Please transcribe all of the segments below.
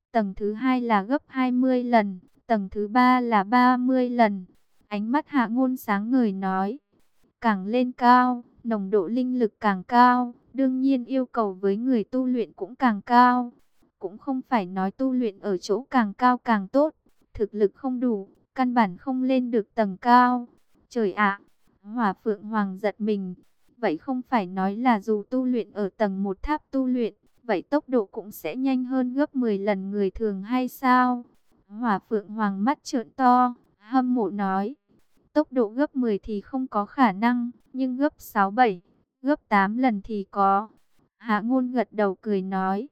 tầng thứ hai là gấp 20 lần, tầng thứ ba là 30 lần. Ánh mắt Hạ Ngôn sáng ngời nói, càng lên cao, nồng độ linh lực càng cao, đương nhiên yêu cầu với người tu luyện cũng càng cao. Cũng không phải nói tu luyện ở chỗ càng cao càng tốt, thực lực không đủ, căn bản không lên được tầng cao. Trời ạ, Hỏa Phượng Hoàng giật mình. Vậy không phải nói là dù tu luyện ở tầng một tháp tu luyện, vậy tốc độ cũng sẽ nhanh hơn gấp 10 lần người thường hay sao? Hỏa Phượng Hoàng mắt trợn to, hâm mộ nói. Tốc độ gấp 10 thì không có khả năng, nhưng gấp 6, 7, gấp 8 lần thì có. Hạ Ngôn gật đầu cười nói.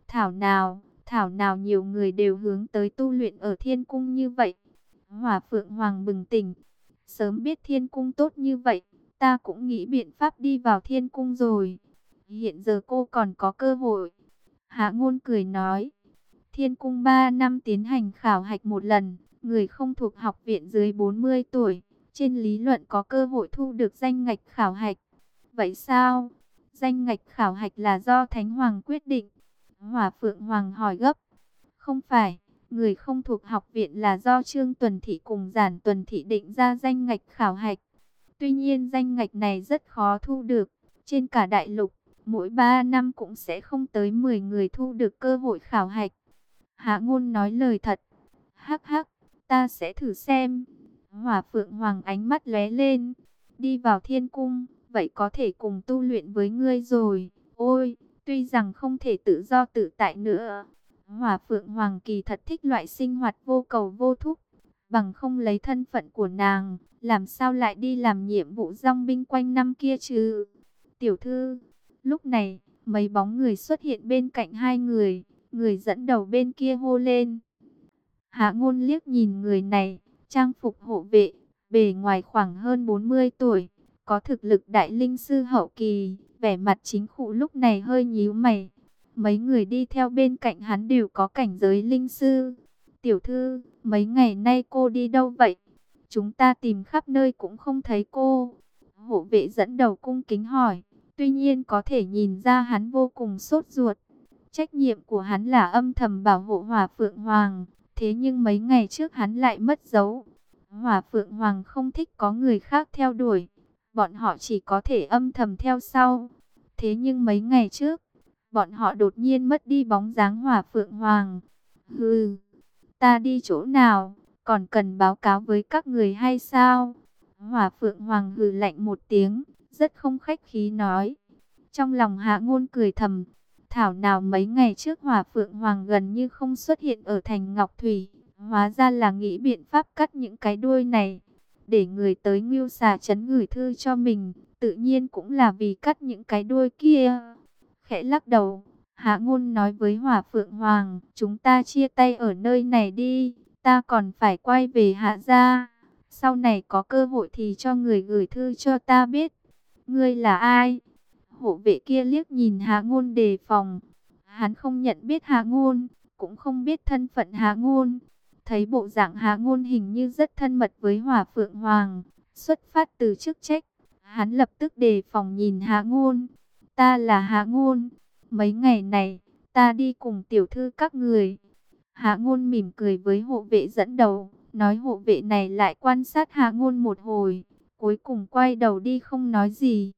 Thảo nào nhiều người đều hướng tới tu luyện ở Thiên Cung như vậy. Hỏa Phượng Hoàng bừng tỉnh. Sớm biết Thiên Cung tốt như vậy, ta cũng nghĩ biện pháp đi vào Thiên Cung rồi. Hiện giờ cô còn có cơ hội. Hạ Ngôn cười nói. Thiên Cung 3 năm tiến hành khảo hạch một lần. Người không thuộc học viện dưới 40 tuổi, trên lý luận có cơ hội thu được danh ngạch khảo hạch. Vậy sao? Danh ngạch khảo hạch là do Thánh Hoàng quyết định. Hỏa Phượng Hoàng hỏi gấp. Không phải, người không thuộc học viện là do Trương Tuần Thị cùng Giản Tuần Thị định ra danh ngạch khảo hạch. Tuy nhiên danh ngạch này rất khó thu được. Trên cả đại lục, mỗi 3 năm cũng sẽ không tới 10 người thu được cơ hội khảo hạch. Hạ Ngôn nói lời thật. Hắc hắc, ta sẽ thử xem. Hỏa Phượng Hoàng ánh mắt lóe lên. Đi vào Thiên Cung, vậy có thể cùng tu luyện với ngươi rồi. Ôi, tuy rằng không thể tự do tự tại nữa. Hỏa Phượng Hoàng kỳ thật thích loại sinh hoạt vô cầu vô thúc. Bằng không lấy thân phận của nàng, làm sao lại đi làm nhiệm vụ dòng binh quanh năm kia chứ? Tiểu thư, lúc này, mấy bóng người xuất hiện bên cạnh hai người. Người dẫn đầu bên kia hô lên. Hạ Ngôn liếc nhìn người này, trang phục hộ vệ, bề ngoài khoảng hơn 40 tuổi, có thực lực đại linh sư hậu kỳ, vẻ mặt chính khụ lúc này hơi nhíu mày. Mấy người đi theo bên cạnh hắn đều có cảnh giới linh sư. Tiểu thư, mấy ngày nay cô đi đâu vậy? Chúng ta tìm khắp nơi cũng không thấy cô. Hộ vệ dẫn đầu cung kính hỏi, tuy nhiên có thể nhìn ra hắn vô cùng sốt ruột. Trách nhiệm của hắn là âm thầm bảo hộ Hỏa Phượng Hoàng. Thế nhưng mấy ngày trước hắn lại mất dấu. Hỏa Phượng Hoàng không thích có người khác theo đuổi. Bọn họ chỉ có thể âm thầm theo sau. Thế nhưng mấy ngày trước, bọn họ đột nhiên mất đi bóng dáng Hỏa Phượng Hoàng. Hừ, ta đi chỗ nào, còn cần báo cáo với các người hay sao? Hỏa Phượng Hoàng hừ lạnh một tiếng, rất không khách khí nói. Trong lòng Hạ Ngôn cười thầm. Thảo nào mấy ngày trước Hỏa Phượng Hoàng gần như không xuất hiện ở thành Ngọc Thủy. Hóa ra là nghĩ biện pháp cắt những cái đuôi này. Để người tới Ngưu Xà Trấn gửi thư cho mình. Tự nhiên cũng là vì cắt những cái đuôi kia. Khẽ lắc đầu, Hạ Ngôn nói với Hỏa Phượng Hoàng. Chúng ta chia tay ở nơi này đi. Ta còn phải quay về Hạ gia. Sau này có cơ hội thì cho người gửi thư cho ta biết. Ngươi là ai? Hộ vệ kia liếc nhìn Hạ Ngôn đề phòng. Hắn không nhận biết Hạ Ngôn, cũng không biết thân phận Hạ Ngôn. Thấy bộ dạng Hạ Ngôn hình như rất thân mật với Hỏa Phượng Hoàng, xuất phát từ chức trách, hắn lập tức đề phòng nhìn Hạ Ngôn. Ta là Hạ Ngôn, mấy ngày này, ta đi cùng tiểu thư các người. Hạ Ngôn mỉm cười với hộ vệ dẫn đầu, nói hộ vệ này lại quan sát Hạ Ngôn một hồi, cuối cùng quay đầu đi không nói gì.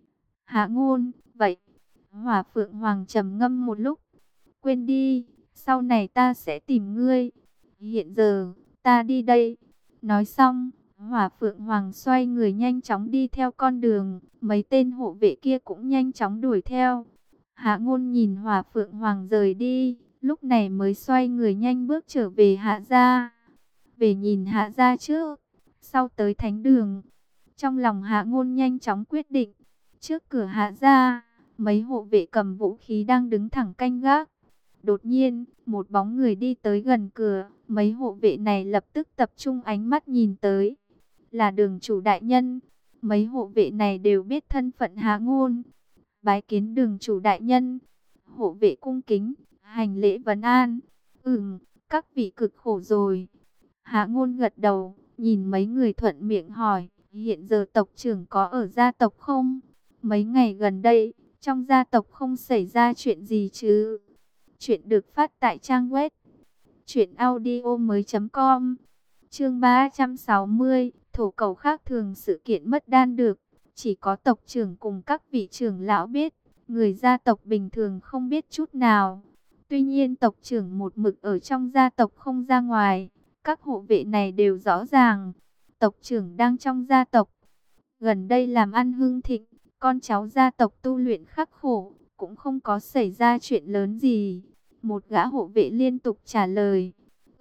Hạ Ngôn, vậy. Hỏa Phượng Hoàng trầm ngâm một lúc. Quên đi, sau này ta sẽ tìm ngươi. Hiện giờ, ta đi đây. Nói xong, Hỏa Phượng Hoàng xoay người nhanh chóng đi theo con đường. Mấy tên hộ vệ kia cũng nhanh chóng đuổi theo. Hạ Ngôn nhìn Hỏa Phượng Hoàng rời đi, lúc này mới xoay người nhanh bước trở về Hạ gia. Về nhìn Hạ gia trước, sau tới thánh đường. Trong lòng Hạ Ngôn nhanh chóng quyết định. Trước cửa Hạ gia, mấy hộ vệ cầm vũ khí đang đứng thẳng canh gác. Đột nhiên, một bóng người đi tới gần cửa. Mấy hộ vệ này lập tức tập trung ánh mắt nhìn tới. Là Đường chủ đại nhân. Mấy hộ vệ này đều biết thân phận Hạ Ngôn. Bái kiến Đường chủ đại nhân. Hộ vệ cung kính, hành lễ vấn an. Các vị cực khổ rồi. Hạ Ngôn gật đầu, nhìn mấy người thuận miệng hỏi. Hiện giờ tộc trưởng có ở gia tộc không? Mấy ngày gần đây, trong gia tộc không xảy ra chuyện gì chứ? Chuyện được phát tại trang web truyệnaudiomoi.com. Chương 360, thổ cầu khác thường, sự kiện mất đan được chỉ có tộc trưởng cùng các vị trưởng lão biết, người gia tộc bình thường không biết chút nào. Tuy nhiên tộc trưởng một mực ở trong gia tộc không ra ngoài, các hộ vệ này đều rõ ràng, tộc trưởng đang trong gia tộc. Gần đây làm ăn hưng thịnh, con cháu gia tộc tu luyện khắc khổ, cũng không có xảy ra chuyện lớn gì. Một gã hộ vệ liên tục trả lời,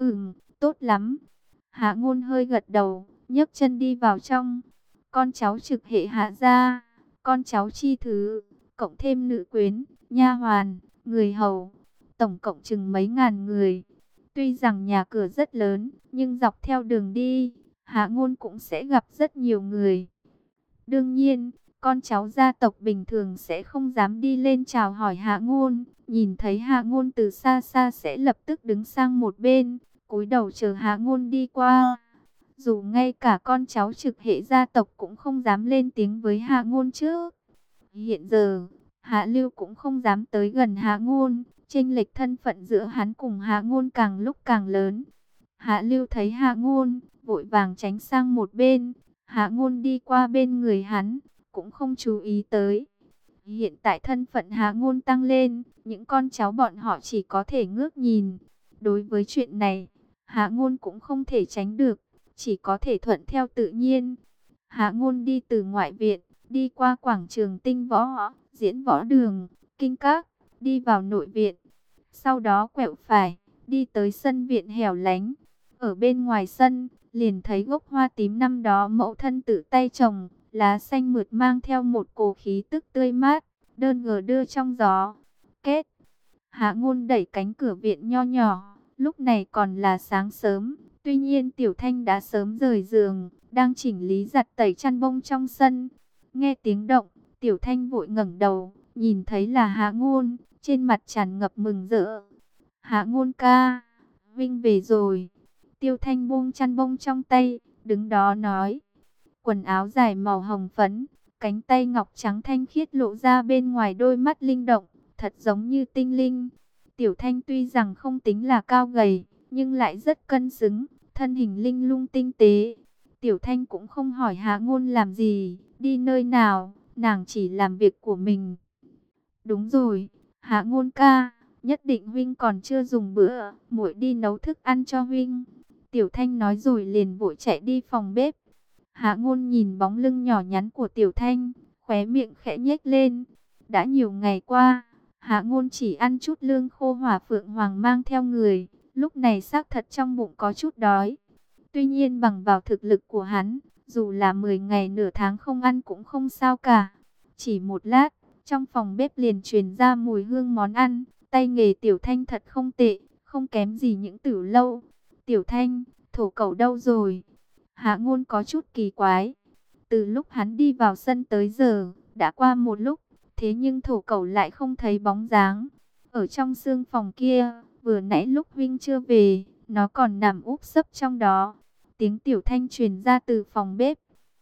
tốt lắm. Hạ Ngôn hơi gật đầu, nhấc chân đi vào trong. Con cháu trực hệ Hạ gia, con cháu chi thứ, cộng thêm nữ quyến, nha hoàn, người hầu, tổng cộng chừng mấy ngàn người. Tuy rằng nhà cửa rất lớn, nhưng dọc theo đường đi, Hạ Ngôn cũng sẽ gặp rất nhiều người. Đương nhiên, con cháu gia tộc bình thường sẽ không dám đi lên chào hỏi Hạ Ngôn, nhìn thấy Hạ Ngôn từ xa xa sẽ lập tức đứng sang một bên, cúi đầu chờ Hạ Ngôn đi qua. Dù ngay cả con cháu trực hệ gia tộc cũng không dám lên tiếng với Hạ Ngôn trước. Hiện giờ, Hạ Lưu cũng không dám tới gần Hạ Ngôn, chênh lệch thân phận giữa hắn cùng Hạ Ngôn càng lúc càng lớn. Hạ Lưu thấy Hạ Ngôn, vội vàng tránh sang một bên. Hạ Ngôn đi qua bên người hắn, cũng không chú ý tới. Hiện tại thân phận Hạ Ngôn tăng lên, những con cháu bọn họ chỉ có thể ngước nhìn. Đối với chuyện này, Hạ Ngôn cũng không thể tránh được, chỉ có thể thuận theo tự nhiên. Hạ Ngôn đi từ ngoại viện, đi qua quảng trường Tinh Võ, Diễn Võ Đường, Kinh Các, đi vào nội viện. Sau đó quẹo phải, đi tới sân viện hẻo lánh. Ở bên ngoài sân, liền thấy gốc hoa tím năm đó mẫu thân tự tay trồng, lá xanh mượt mang theo một cổ khí tức tươi mát, đơn gờ đưa trong gió. Kết. Hạ Ngôn đẩy cánh cửa viện nho nhỏ, lúc này còn là sáng sớm, tuy nhiên Tiểu Thanh đã sớm rời giường, đang chỉnh lý giặt tẩy chăn bông trong sân. Nghe tiếng động, Tiểu Thanh vội ngẩng đầu, nhìn thấy là Hạ Ngôn, trên mặt tràn ngập mừng rỡ. Hạ Ngôn ca, Vinh về rồi. Tiêu Thanh buông chăn bông trong tay, đứng đó nói. Quần áo dài màu hồng phấn, cánh tay ngọc trắng thanh khiết lộ ra bên ngoài đôi mắt linh động, thật giống như tinh linh. Tiểu Thanh tuy rằng không tính là cao gầy, nhưng lại rất cân xứng, thân hình linh lung tinh tế. Tiểu Thanh cũng không hỏi Hạ Ngôn làm gì, đi nơi nào, nàng chỉ làm việc của mình. Đúng rồi, Hạ Ngôn ca, nhất định huynh còn chưa dùng bữa, muội đi nấu thức ăn cho huynh. Tiểu Thanh nói rồi liền vội chạy đi phòng bếp. Hạ Ngôn nhìn bóng lưng nhỏ nhắn của Tiểu Thanh, khóe miệng khẽ nhếch lên. Đã nhiều ngày qua, Hạ Ngôn chỉ ăn chút lương khô hỏa phượng hoàng mang theo người, lúc này xác thật trong bụng có chút đói. Tuy nhiên bằng vào thực lực của hắn, dù là 10 ngày nửa tháng không ăn cũng không sao cả. Chỉ một lát, trong phòng bếp liền truyền ra mùi hương món ăn, tay nghề Tiểu Thanh thật không tệ, không kém gì những Tử Lâu. Tiểu Thanh, thổ cẩu đâu rồi? Hạ Ngôn có chút kỳ quái. Từ lúc hắn đi vào sân tới giờ, đã qua một lúc, thế nhưng thổ cẩu lại không thấy bóng dáng. Ở trong xương phòng kia, vừa nãy lúc huynh chưa về, nó còn nằm úp sấp trong đó. Tiếng Tiểu Thanh truyền ra từ phòng bếp.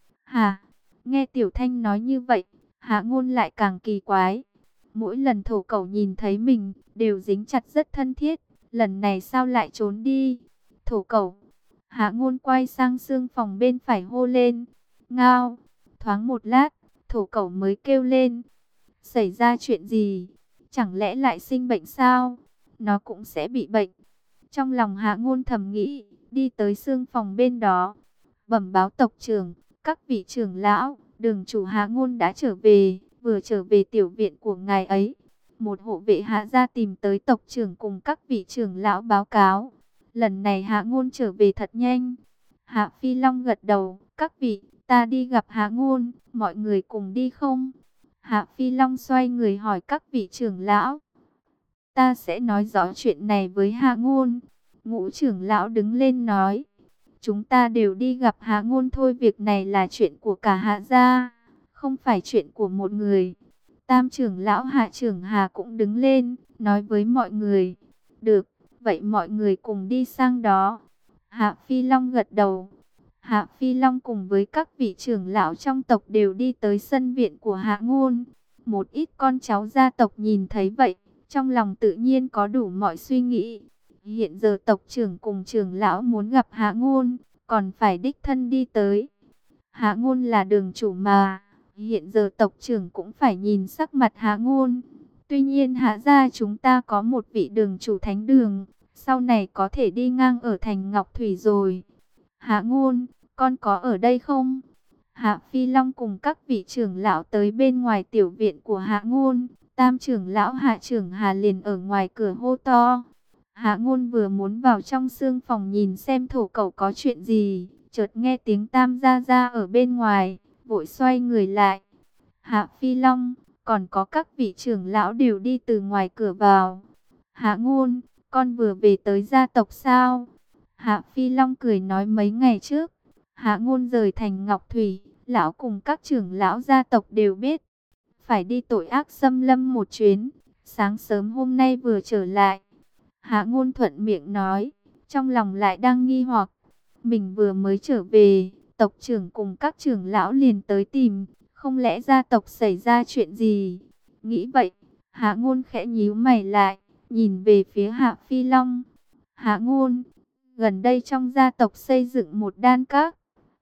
Hả? Nghe Tiểu Thanh nói như vậy, Hạ Ngôn lại càng kỳ quái. Mỗi lần thổ cẩu nhìn thấy mình, đều dính chặt rất thân thiết. Lần này sao lại trốn đi? Thổ cẩu. Hạ Ngôn quay sang xương phòng bên phải hô lên. Ngao. Thoáng một lát, thổ cẩu mới kêu lên. Xảy ra chuyện gì? Chẳng lẽ lại sinh bệnh sao? Nó cũng sẽ bị bệnh. Trong lòng Hạ Ngôn thầm nghĩ, đi tới xương phòng bên đó. Bẩm báo tộc trưởng, các vị trưởng lão, đường chủ Hạ Ngôn đã trở về, vừa trở về tiểu viện của ngài ấy. Một hộ vệ Hạ gia tìm tới tộc trưởng cùng các vị trưởng lão báo cáo. Lần này Hạ Ngôn trở về thật nhanh. Hạ Phi Long gật đầu, các vị, ta đi gặp Hạ Ngôn, mọi người cùng đi không? Hạ Phi Long xoay người hỏi các vị trưởng lão. Ta sẽ nói rõ chuyện này với Hạ Ngôn. Ngũ trưởng lão đứng lên nói. Chúng ta đều đi gặp Hạ Ngôn thôi, việc này là chuyện của cả Hạ gia, không phải chuyện của một người. Tam trưởng lão Hạ trưởng Hà cũng đứng lên, nói với mọi người. Được, vậy mọi người cùng đi sang đó. Hạ Phi Long gật đầu. Hạ Phi Long cùng với các vị trưởng lão trong tộc đều đi tới sân viện của Hạ Ngôn. Một ít con cháu gia tộc nhìn thấy vậy, trong lòng tự nhiên có đủ mọi suy nghĩ. Hiện giờ tộc trưởng cùng trưởng lão muốn gặp Hạ Ngôn, còn phải đích thân đi tới. Hạ Ngôn là đường chủ mà, hiện giờ tộc trưởng cũng phải nhìn sắc mặt Hạ Ngôn. Tuy nhiên Hạ gia chúng ta có một vị đường chủ thánh đường, sau này có thể đi ngang ở thành Ngọc Thủy rồi. Hạ Ngôn, con có ở đây không? Hạ Phi Long cùng các vị trưởng lão tới bên ngoài tiểu viện của Hạ Ngôn. Tam trưởng lão Hạ trưởng Hà liền ở ngoài cửa hô to. Hạ Ngôn vừa muốn vào trong sương phòng nhìn xem thổ cẩu có chuyện gì, chợt nghe tiếng Tam gia gia ở bên ngoài, vội xoay người lại. Hạ Phi Long, còn có các vị trưởng lão đều đi từ ngoài cửa vào. Hạ Ngôn, con vừa về tới gia tộc sao? Hạ Phi Long cười nói mấy ngày trước, Hạ Ngôn rời thành Ngọc Thủy, lão cùng các trưởng lão gia tộc đều biết. Phải đi tội ác xâm lâm một chuyến, sáng sớm hôm nay vừa trở lại. Hạ Ngôn thuận miệng nói, trong lòng lại đang nghi hoặc. Mình vừa mới trở về, tộc trưởng cùng các trưởng lão liền tới tìm, không lẽ gia tộc xảy ra chuyện gì? Nghĩ vậy, Hạ Ngôn khẽ nhíu mày lại, nhìn về phía Hạ Phi Long. Hạ Ngôn, gần đây trong gia tộc xây dựng một đan các.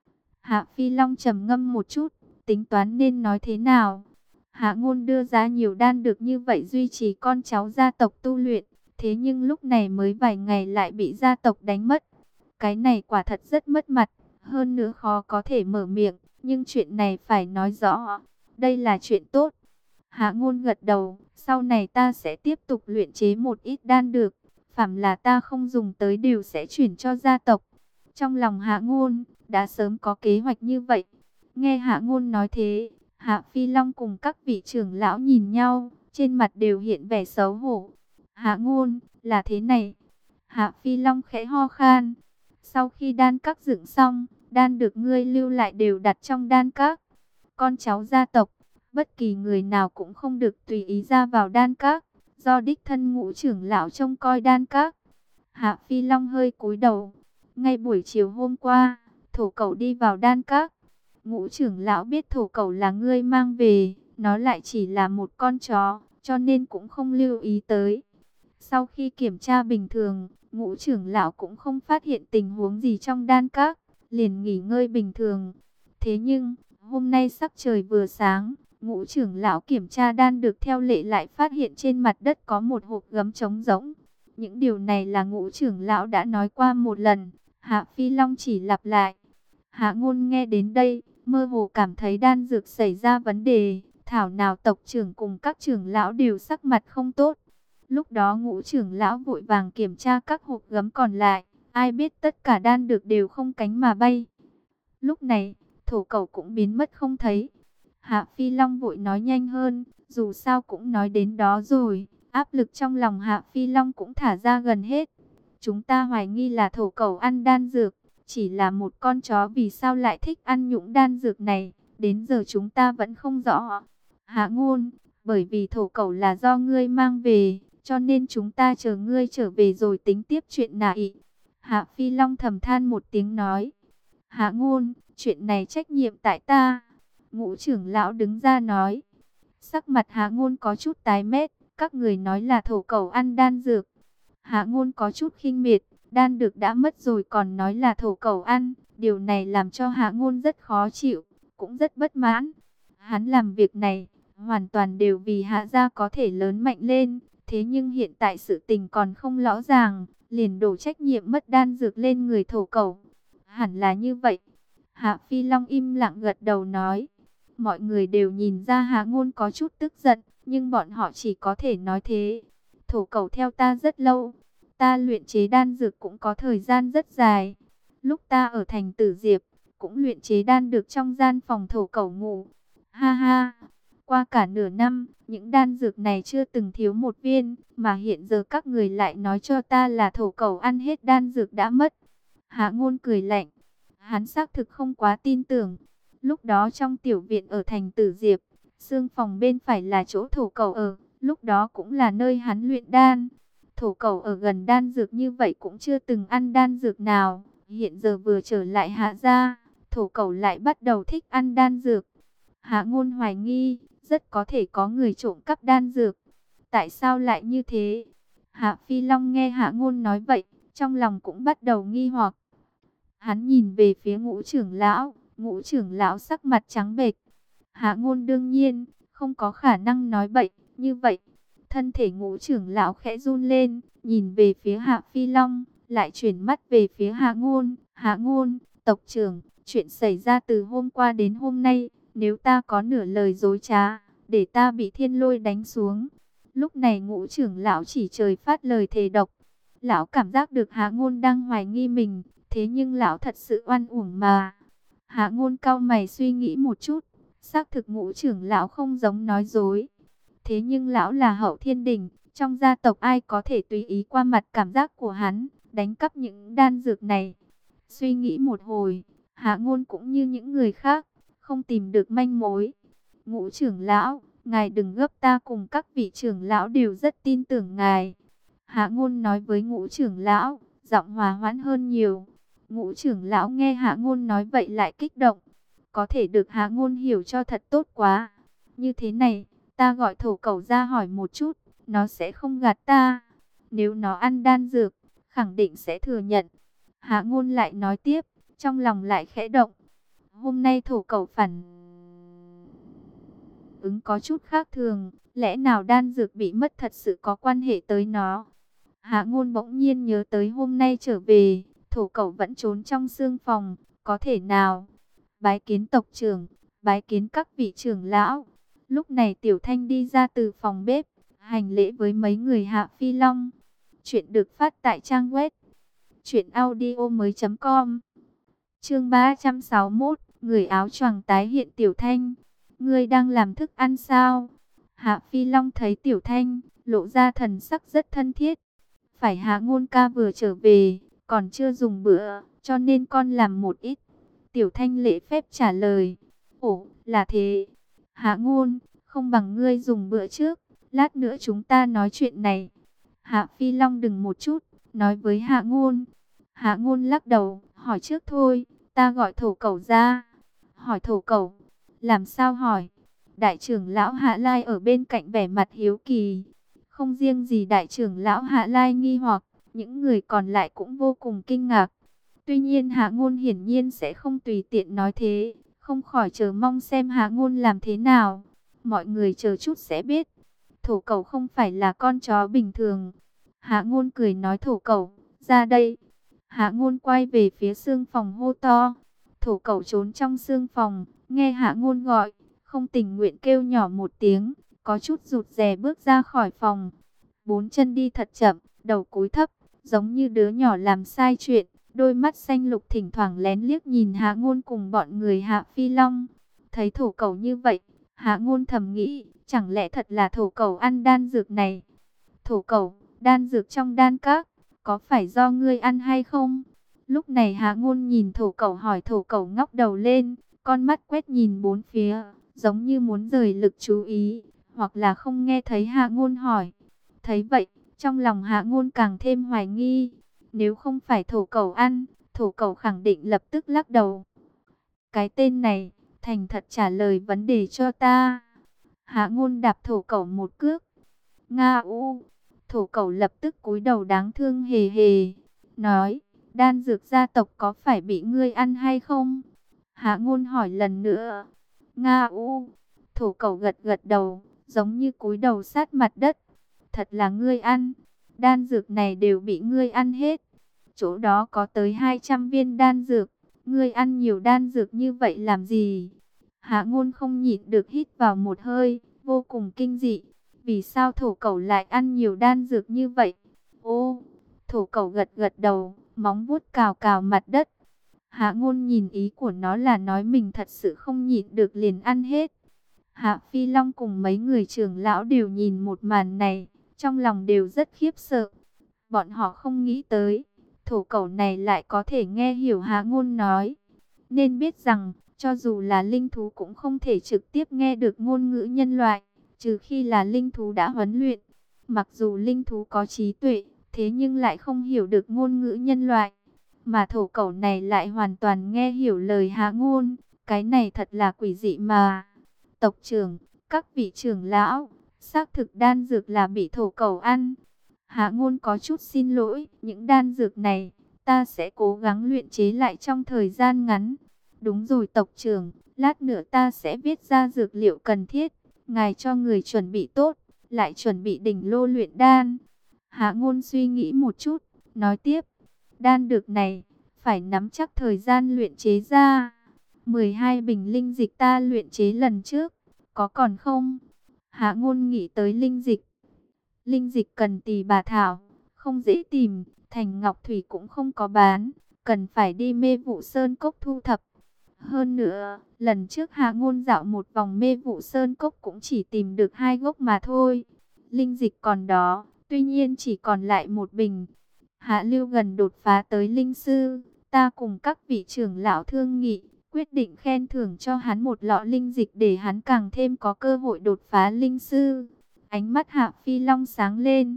Hạ Phi Long trầm ngâm một chút, tính toán nên nói thế nào. Hạ Ngôn đưa ra nhiều đan được như vậy duy trì con cháu gia tộc tu luyện, thế nhưng lúc này mới vài ngày lại bị gia tộc đánh mất. Cái này quả thật rất mất mặt, hơn nữa khó có thể mở miệng, nhưng chuyện này phải nói rõ. Đây là chuyện tốt. Hạ Ngôn gật đầu, sau này ta sẽ tiếp tục luyện chế một ít đan dược, phàm là ta không dùng tới đều sẽ chuyển cho gia tộc. Trong lòng Hạ Ngôn đã sớm có kế hoạch như vậy. Nghe Hạ Ngôn nói thế, Hạ Phi Long cùng các vị trưởng lão nhìn nhau, trên mặt đều hiện vẻ xấu hổ. Hạ Ngôn, là thế này. Hạ Phi Long khẽ ho khan. Sau khi đan các dựng xong, đan được ngươi lưu lại đều đặt trong đan các. Con cháu gia tộc, bất kỳ người nào cũng không được tùy ý ra vào đan các, do đích thân Ngũ trưởng lão trông coi đan các. Hạ Phi Long hơi cúi đầu. Ngay buổi chiều hôm qua, thổ cẩu đi vào đan các. Ngũ trưởng lão biết thổ cẩu là ngươi mang về, nó lại chỉ là một con chó, cho nên cũng không lưu ý tới. Sau khi kiểm tra bình thường, Ngũ trưởng lão cũng không phát hiện tình huống gì trong đan các, liền nghỉ ngơi bình thường. Thế nhưng, hôm nay sắc trời vừa sáng, Ngũ trưởng lão kiểm tra đan được theo lệ lại phát hiện trên mặt đất có một hộp gấm trống rỗng. Những điều này là Ngũ trưởng lão đã nói qua một lần, Hạ Phi Long chỉ lặp lại. Hạ Ngôn nghe đến đây, mơ hồ cảm thấy đan dược xảy ra vấn đề, thảo nào tộc trưởng cùng các trưởng lão đều sắc mặt không tốt. Lúc đó Ngũ trưởng lão vội vàng kiểm tra các hộp gấm còn lại, ai biết tất cả đan dược đều không cánh mà bay. Lúc này, thổ cẩu cũng biến mất không thấy. Hạ Phi Long vội nói nhanh hơn, dù sao cũng nói đến đó rồi, áp lực trong lòng Hạ Phi Long cũng thả ra gần hết. Chúng ta hoài nghi là thổ cẩu ăn đan dược, chỉ là một con chó vì sao lại thích ăn nhũng đan dược này, đến giờ chúng ta vẫn không rõ. Hạ Ngôn, bởi vì thổ cẩu là do ngươi mang về, cho nên chúng ta chờ ngươi trở về rồi tính tiếp chuyện nại. Hạ Phi Long thầm than một tiếng nói. Hạ Ngôn, chuyện này trách nhiệm tại ta. Ngũ trưởng lão đứng ra nói. Sắc mặt Hạ Ngôn có chút tái mét, các người nói là thổ cẩu ăn đan dược. Hạ Ngôn có chút khinh miệt, đan dược đã mất rồi còn nói là thổ cẩu ăn. Điều này làm cho Hạ Ngôn rất khó chịu, cũng rất bất mãn. Hắn làm việc này, hoàn toàn đều vì Hạ gia có thể lớn mạnh lên. Thế nhưng hiện tại sự tình còn không rõ ràng, liền đổ trách nhiệm mất đan dược lên người thổ cẩu. Hẳn là như vậy. Hạ Phi Long im lặng gật đầu nói. Mọi người đều nhìn ra Hạ Ngôn có chút tức giận, nhưng bọn họ chỉ có thể nói thế. Thổ cẩu theo ta rất lâu, ta luyện chế đan dược cũng có thời gian rất dài. Lúc ta ở thành Tử Diệp, cũng luyện chế đan được trong gian phòng thổ cẩu ngủ. Ha ha, qua cả nửa năm, những đan dược này chưa từng thiếu một viên, mà hiện giờ các người lại nói cho ta là thổ cẩu ăn hết đan dược đã mất. Hạ Ngôn cười lạnh, hắn xác thực không quá tin tưởng. Lúc đó trong tiểu viện ở thành Tử Diệp, xương phòng bên phải là chỗ thổ cẩu ở, lúc đó cũng là nơi hắn luyện đan. Thổ cẩu ở gần đan dược như vậy cũng chưa từng ăn đan dược nào, hiện giờ vừa trở lại Hạ gia, thổ cẩu lại bắt đầu thích ăn đan dược. Hạ Ngôn hoài nghi, rất có thể có người trộm cắp đan dược. Tại sao lại như thế? Hạ Phi Long nghe Hạ Ngôn nói vậy, trong lòng cũng bắt đầu nghi hoặc. Hắn nhìn về phía Ngũ trưởng lão sắc mặt trắng bệch. Hạ Ngôn đương nhiên không có khả năng nói bậy như vậy. Thân thể Ngũ trưởng lão khẽ run lên, nhìn về phía Hạ Phi Long, lại chuyển mắt về phía Hạ Ngôn. Hạ Ngôn, tộc trưởng, chuyện xảy ra từ hôm qua đến hôm nay, nếu ta có nửa lời dối trá, để ta bị thiên lôi đánh xuống. Lúc này Ngũ trưởng lão chỉ trời phát lời thề độc. Lão cảm giác được Hạ Ngôn đang hoài nghi mình, thế nhưng lão thật sự oan uổng mà. Hạ Ngôn cau mày suy nghĩ một chút, xác thực Ngũ trưởng lão không giống nói dối. Thế nhưng lão là hậu thiên đỉnh, trong gia tộc ai có thể tùy ý qua mặt cảm giác của hắn, đánh cắp những đan dược này. Suy nghĩ một hồi, Hạ Ngôn cũng như những người khác, không tìm được manh mối. Ngũ trưởng lão, ngài đừng gấp, ta cùng các vị trưởng lão đều rất tin tưởng ngài. Hạ Ngôn nói với Ngũ trưởng lão, giọng hòa hoãn hơn nhiều. Ngũ trưởng lão nghe Hạ Ngôn nói vậy lại kích động. Có thể được Hạ Ngôn hiểu cho thật tốt quá. Như thế này, ta gọi thổ cẩu ra hỏi một chút, nó sẽ không gạt ta. Nếu nó ăn đan dược, khẳng định sẽ thừa nhận. Hạ Ngôn lại nói tiếp, trong lòng lại khẽ động. Hôm nay thổ cẩu phản ứng có chút khác thường, lẽ nào đan dược bị mất thật sự có quan hệ tới nó? Hạ Ngôn bỗng nhiên nhớ tới hôm nay trở về, thổ cẩu vẫn trốn trong xương phòng, có thể nào? Bái kiến tộc trưởng, bái kiến các vị trưởng lão. Lúc này Tiểu Thanh đi ra từ phòng bếp, hành lễ với mấy người Hạ Phi Long. Chuyện được phát tại trang web truyệnaudiomoi.com. Chương 361, người áo choàng tái hiện. Tiểu Thanh, ngươi đang làm thức ăn sao? Hạ Phi Long thấy Tiểu Thanh, lộ ra thần sắc rất thân thiết. Phải, Hạ Ngôn ca vừa trở về, còn chưa dùng bữa, cho nên con làm một ít. Tiểu Thanh lễ phép trả lời. Ồ, là thế. Hạ Ngôn, không bằng ngươi dùng bữa trước, lát nữa chúng ta nói chuyện này. Hạ Phi Long đừng một chút, nói với Hạ Ngôn. Hạ Ngôn lắc đầu, hỏi trước thôi, ta gọi thổ cẩu ra. Hỏi thổ cẩu, làm sao hỏi? Đại trưởng lão Hạ Lai ở bên cạnh vẻ mặt hiếu kỳ. Không riêng gì đại trưởng lão Hạ Lai nghi hoặc, những người còn lại cũng vô cùng kinh ngạc. Tuy nhiên Hạ Ngôn hiển nhiên sẽ không tùy tiện nói thế, không khỏi chờ mong xem Hạ Ngôn làm thế nào. Mọi người chờ chút sẽ biết. Thổ cẩu không phải là con chó bình thường. Hạ Ngôn cười nói, thổ cẩu, ra đây. Hạ Ngôn quay về phía xương phòng hô to. Thổ cẩu trốn trong xương phòng, nghe Hạ Ngôn gọi, không tình nguyện kêu nhỏ một tiếng, có chút rụt rè bước ra khỏi phòng. Bốn chân đi thật chậm, đầu cúi thấp, giống như đứa nhỏ làm sai chuyện. Đôi mắt xanh lục thỉnh thoảng lén liếc nhìn Hạ Ngôn cùng bọn người Hạ Phi Long. Thấy thổ cẩu như vậy, Hạ Ngôn thầm nghĩ, chẳng lẽ thật là thổ cẩu ăn đan dược này? Thổ cẩu, đan dược trong đan các, có phải do ngươi ăn hay không? Lúc này Hạ Ngôn nhìn thổ cẩu hỏi, thổ cẩu ngóc đầu lên, con mắt quét nhìn bốn phía, giống như muốn rời lực chú ý, hoặc là không nghe thấy Hạ Ngôn hỏi. Thấy vậy, trong lòng Hạ Ngôn càng thêm hoài nghi. Nếu không phải thổ cẩu ăn, thổ cẩu khẳng định lập tức lắc đầu. Cái tên này, thành thật trả lời vấn đề cho ta. Hạ Ngôn đạp thổ cẩu một cước. Nga u. Thổ cẩu lập tức cúi đầu đáng thương hề hề. Nói, đan dược gia tộc có phải bị ngươi ăn hay không? Hạ Ngôn hỏi lần nữa. Nga u. Thổ cẩu gật gật đầu, giống như cúi đầu sát mặt đất. Thật là ngươi ăn. Đan dược này đều bị ngươi ăn hết. Chỗ đó có tới 200 viên đan dược. Ngươi ăn nhiều đan dược như vậy làm gì? Hạ Ngôn không nhịn được hít vào một hơi, vô cùng kinh dị. Vì sao thổ cẩu lại ăn nhiều đan dược như vậy? Ô, thổ cẩu gật gật đầu, móng vuốt cào cào mặt đất. Hạ Ngôn nhìn ý của nó là nói mình thật sự không nhịn được liền ăn hết. Hạ Phi Long cùng mấy người trưởng lão đều nhìn một màn này, trong lòng đều rất khiếp sợ. Bọn họ không nghĩ tới, thổ cẩu này lại có thể nghe hiểu Hạ Ngôn nói. Nên biết rằng, cho dù là linh thú cũng không thể trực tiếp nghe được ngôn ngữ nhân loại, trừ khi là linh thú đã huấn luyện. Mặc dù linh thú có trí tuệ, thế nhưng lại không hiểu được ngôn ngữ nhân loại. Mà thổ cẩu này lại hoàn toàn nghe hiểu lời Hạ Ngôn, cái này thật là quỷ dị mà. Tộc trưởng, các vị trưởng lão, xác thực đan dược là bị thổ cẩu ăn. Hạ Ngôn có chút xin lỗi, những đan dược này, ta sẽ cố gắng luyện chế lại trong thời gian ngắn. Đúng rồi tộc trưởng, lát nữa ta sẽ viết ra dược liệu cần thiết, ngài cho người chuẩn bị tốt, lại chuẩn bị đỉnh lô luyện đan. Hạ Ngôn suy nghĩ một chút, nói tiếp, đan dược này, phải nắm chắc thời gian luyện chế ra. 12 bình linh dịch ta luyện chế lần trước, có còn không? Hạ Ngôn nghĩ tới linh dịch. Linh dịch cần tỳ bà thảo, không dễ tìm, Thành Ngọc Thủy cũng không có bán, cần phải đi Mê Vụ Sơn Cốc thu thập. Hơn nữa, lần trước Hạ Ngôn dạo một vòng Mê Vụ Sơn Cốc cũng chỉ tìm được 2 gốc mà thôi. Linh dịch còn đó, tuy nhiên chỉ còn lại một bình. Hạ Lưu gần đột phá tới linh sư, ta cùng các vị trưởng lão thương nghị, quyết định khen thưởng cho hắn một lọ linh dịch để hắn càng thêm có cơ hội đột phá linh sư. Ánh mắt Hạ Phi Long sáng lên.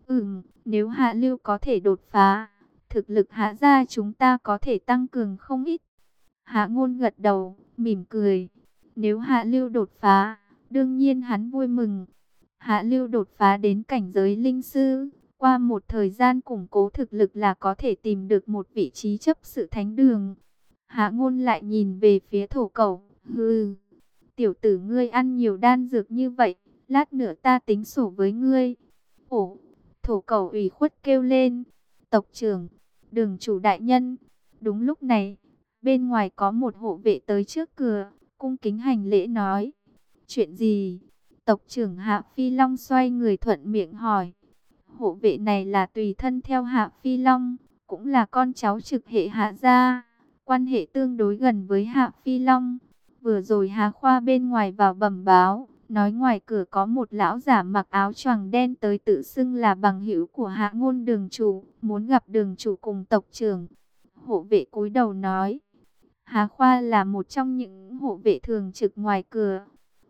Nếu Hạ Lưu có thể đột phá, thực lực Hạ gia chúng ta có thể tăng cường không ít. Hạ Ngôn gật đầu, mỉm cười. Nếu Hạ Lưu đột phá, đương nhiên hắn vui mừng. Hạ Lưu đột phá đến cảnh giới linh sư, qua một thời gian củng cố thực lực là có thể tìm được một vị trí chấp sự thánh đường. Hạ Ngôn lại nhìn về phía Thổ Cẩu, hừ, tiểu tử ngươi ăn nhiều đan dược như vậy, lát nữa ta tính sổ với ngươi. Ồ, Thổ Cẩu ủy khuất kêu lên, tộc trưởng, Đường chủ đại nhân. Đúng lúc này, bên ngoài có một hộ vệ tới trước cửa, cung kính hành lễ nói, chuyện gì? Tộc trưởng Hạ Phi Long xoay người thuận miệng hỏi. Hộ vệ này là tùy thân theo Hạ Phi Long, cũng là con cháu trực hệ Hạ gia, quan hệ tương đối gần với Hạ Phi Long. Vừa rồi Hà Khoa bên ngoài vào bẩm báo, nói ngoài cửa có một lão giả mặc áo choàng đen tới tự xưng là bằng hữu của Hạ Ngôn đường chủ, muốn gặp đường chủ cùng tộc trưởng. Hộ vệ cúi đầu nói, Hà Khoa là một trong những hộ vệ thường trực ngoài cửa.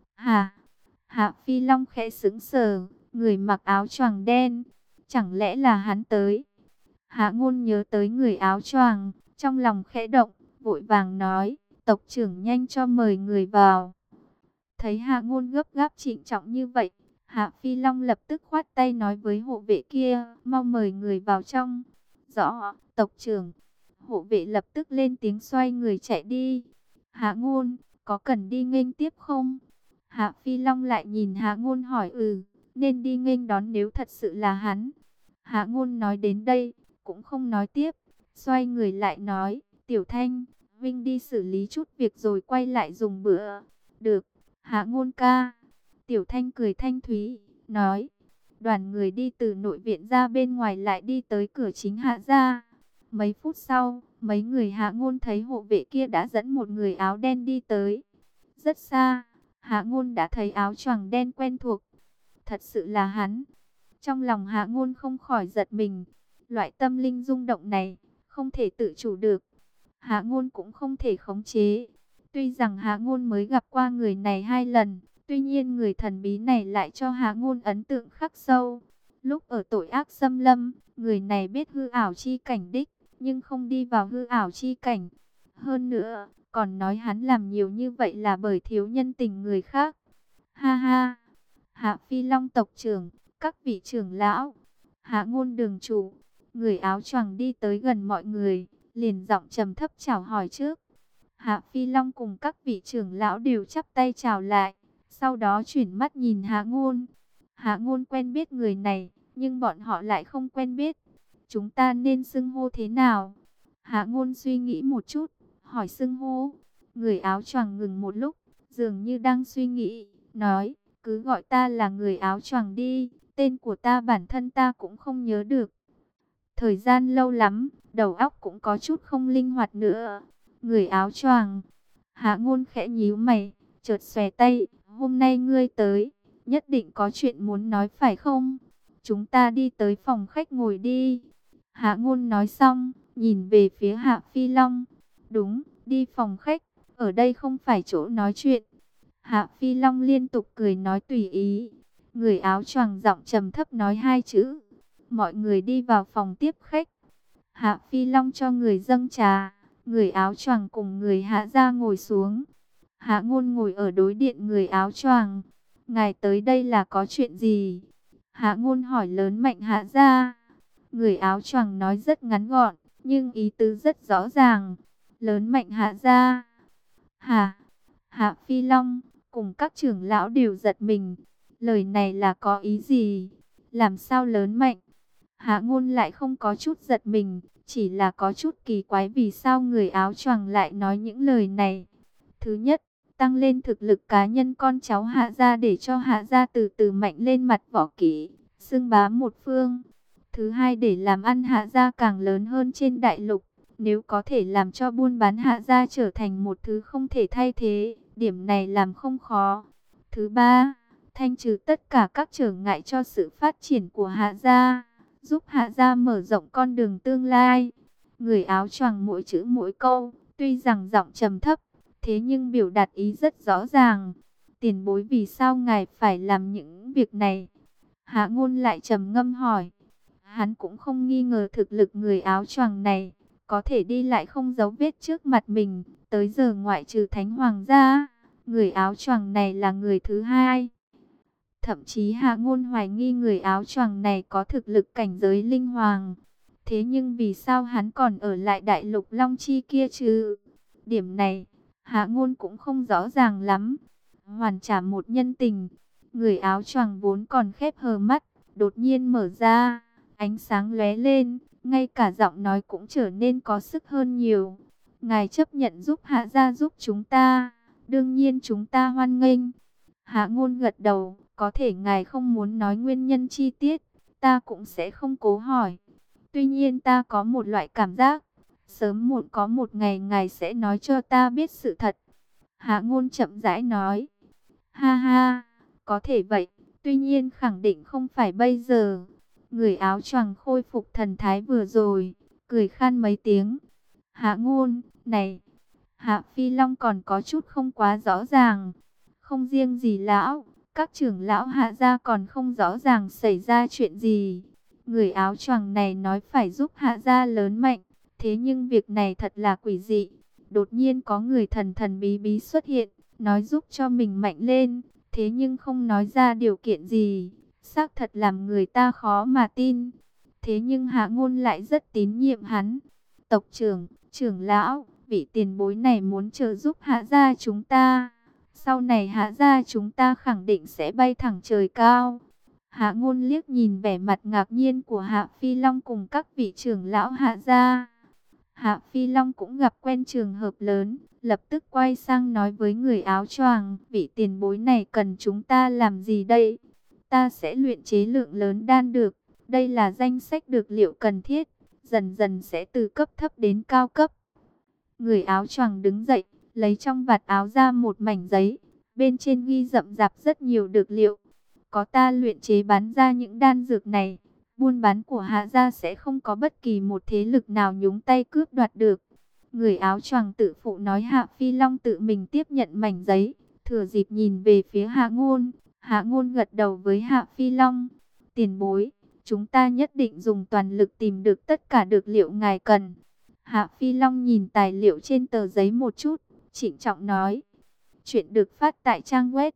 Hạ Phi Long khẽ sững sờ, người mặc áo choàng đen, chẳng lẽ là hắn tới? Hạ Ngôn nhớ tới người áo choàng, trong lòng khẽ động, vội vàng nói, tộc trưởng nhanh cho mời người vào. Thấy Hạ Ngôn gấp gáp trịnh trọng như vậy, Hạ Phi Long lập tức khoát tay nói với hộ vệ kia, mau mời người vào trong. Rõ, tộc trưởng. Hộ vệ lập tức lên tiếng xoay người chạy đi. Hạ Ngôn, có cần đi nghênh tiếp không? Hạ Phi Long lại nhìn Hạ Ngôn hỏi, nên đi nghênh đón nếu thật sự là hắn. Hạ Ngôn nói đến đây, cũng không nói tiếp, xoay người lại nói, Tiểu Thanh, Vinh đi xử lý chút việc rồi quay lại dùng bữa. Được, Hạ Ngôn ca. Tiểu Thanh cười thanh thúy, nói, đoàn người đi từ nội viện ra bên ngoài lại đi tới cửa chính Hạ gia. Mấy phút sau, mấy người Hạ Ngôn thấy hộ vệ kia đã dẫn một người áo đen đi tới. Rất xa, Hạ Ngôn đã thấy áo choàng đen quen thuộc. Thật sự là hắn. Trong lòng Hạ Ngôn không khỏi giật mình. Loại tâm linh rung động này, không thể tự chủ được. Hạ Ngôn cũng không thể khống chế. Tuy rằng Hạ Ngôn mới gặp qua người này 2 lần, tuy nhiên người thần bí này lại cho Hạ Ngôn ấn tượng khắc sâu. Lúc ở tội ác xâm lâm, người này biết hư ảo chi cảnh đích, nhưng không đi vào hư ảo chi cảnh. Hơn nữa, còn nói hắn làm nhiều như vậy là bởi thiếu nhân tình người khác. Ha ha, Hạ Phi Long tộc trưởng, các vị trưởng lão, Hạ Ngôn đường chủ, người áo choàng đi tới gần mọi người, liền giọng trầm thấp chào hỏi trước. Hạ Phi Long cùng các vị trưởng lão đều chắp tay chào lại, sau đó chuyển mắt nhìn Hạ Ngôn. Hạ Ngôn quen biết người này, nhưng bọn họ lại không quen biết. Chúng ta nên xưng hô thế nào? Hạ Ngôn suy nghĩ một chút, hỏi xưng hô. Người áo choàng ngừng một lúc, dường như đang suy nghĩ, nói, cứ gọi ta là người áo choàng đi, tên của ta bản thân ta cũng không nhớ được. Thời gian lâu lắm, đầu óc cũng có chút không linh hoạt nữa. Người áo choàng. Hạ Ngôn khẽ nhíu mày, chợt xòe tay, hôm nay ngươi tới, nhất định có chuyện muốn nói phải không? Chúng ta đi tới phòng khách ngồi đi. Hạ Ngôn nói xong, nhìn về phía Hạ Phi Long. Đúng, đi phòng khách, ở đây không phải chỗ nói chuyện. Hạ Phi Long liên tục cười nói tùy ý. Người áo choàng giọng trầm thấp nói 2 chữ. Mọi người đi vào phòng tiếp khách. Hạ Phi Long cho người dâng trà. Người áo choàng cùng người Hạ gia ngồi xuống. Hạ Ngôn ngồi ở đối diện người áo choàng. Ngài tới đây là có chuyện gì? Hạ Ngôn hỏi lớn Mạnh Hạ gia. Người áo choàng nói rất ngắn gọn, nhưng ý tứ rất rõ ràng. Lớn Mạnh Hạ gia. Hạ, Hạ Phi Long, cùng các trưởng lão đều giật mình. Lời này là có ý gì? Làm sao lớn mạnh? Hạ Ngôn lại không có chút giật mình, chỉ là có chút kỳ quái vì sao người áo choàng lại nói những lời này. Thứ nhất, tăng lên thực lực cá nhân con cháu Hạ gia để cho Hạ gia từ từ mạnh lên mặt võ kỹ, xưng bá một phương. Thứ hai, để làm ăn Hạ gia càng lớn hơn trên đại lục. Nếu có thể làm cho buôn bán Hạ gia trở thành một thứ không thể thay thế, điểm này làm không khó. Thứ ba, thanh trừ tất cả các trở ngại cho sự phát triển của Hạ gia, giúp Hạ gia mở rộng con đường tương lai. Người áo choàng mỗi chữ mỗi câu, tuy rằng giọng trầm thấp, thế nhưng biểu đạt ý rất rõ ràng. Tiền bối, vì sao ngài phải làm những việc này? Hạ Ngôn lại trầm ngâm hỏi. Hắn cũng không nghi ngờ thực lực người áo choàng này, có thể đi lại không dấu vết trước mặt mình. Tới giờ ngoại trừ Thánh Hoàng gia, người áo choàng này là người thứ hai. Thậm chí Hạ Ngôn hoài nghi người áo choàng này có thực lực cảnh giới linh hoàng. Thế nhưng vì sao hắn còn ở lại đại lục Long Chi kia chứ? Điểm này, Hạ Ngôn cũng không rõ ràng lắm. Hoàn trả một nhân tình, người áo choàng vốn còn khép hờ mắt, đột nhiên mở ra, ánh sáng lóe lên, ngay cả giọng nói cũng trở nên có sức hơn nhiều. Ngài chấp nhận giúp Hạ gia giúp chúng ta, đương nhiên chúng ta hoan nghênh. Hạ Ngôn gật đầu, có thể ngài không muốn nói nguyên nhân chi tiết, ta cũng sẽ không cố hỏi. Tuy nhiên ta có một loại cảm giác, sớm muộn có một ngày ngài sẽ nói cho ta biết sự thật. Hạ Ngôn chậm rãi nói, ha ha, có thể vậy, tuy nhiên khẳng định không phải bây giờ. Người áo choàng khôi phục thần thái vừa rồi, cười khan mấy tiếng. Hạ Ngôn, này, Hạ Phi Long còn có chút không quá rõ ràng. Không riêng gì lão, các trưởng lão Hạ gia còn không rõ ràng xảy ra chuyện gì. Người áo choàng này nói phải giúp Hạ gia lớn mạnh, thế nhưng việc này thật là quỷ dị. Đột nhiên có người thần thần bí bí xuất hiện, nói giúp cho mình mạnh lên, thế nhưng không nói ra điều kiện gì, xác thật làm người ta khó mà tin. Thế nhưng Hạ Ngôn lại rất tín nhiệm hắn. Tộc trưởng, trưởng lão, vị tiền bối này muốn trợ giúp Hạ gia chúng ta. Sau này Hạ gia chúng ta khẳng định sẽ bay thẳng trời cao. Hạ Ngôn liếc nhìn vẻ mặt ngạc nhiên của Hạ Phi Long cùng các vị trưởng lão Hạ gia. Hạ Phi Long cũng gặp quen trường hợp lớn, lập tức quay sang nói với người áo choàng, vị tiền bối này cần chúng ta làm gì đây? Ta sẽ luyện chế lượng lớn đan dược, đây là danh sách dược liệu cần thiết, dần dần sẽ từ cấp thấp đến cao cấp. Người áo choàng đứng dậy, lấy trong vạt áo ra một mảnh giấy, bên trên ghi rậm rạp rất nhiều dược liệu. Có ta luyện chế bán ra những đan dược này, buôn bán của Hạ gia sẽ không có bất kỳ một thế lực nào nhúng tay cướp đoạt được. Người áo choàng tự phụ nói. Hạ Phi Long tự mình tiếp nhận mảnh giấy, thừa dịp nhìn về phía Hạ Ngôn. Hạ Ngôn gật đầu với Hạ Phi Long. Tiền bối, chúng ta nhất định dùng toàn lực tìm được tất cả dược liệu ngài cần. Hạ Phi Long nhìn tài liệu trên tờ giấy một chút, trịnh trọng nói. Chuyện được phát tại trang web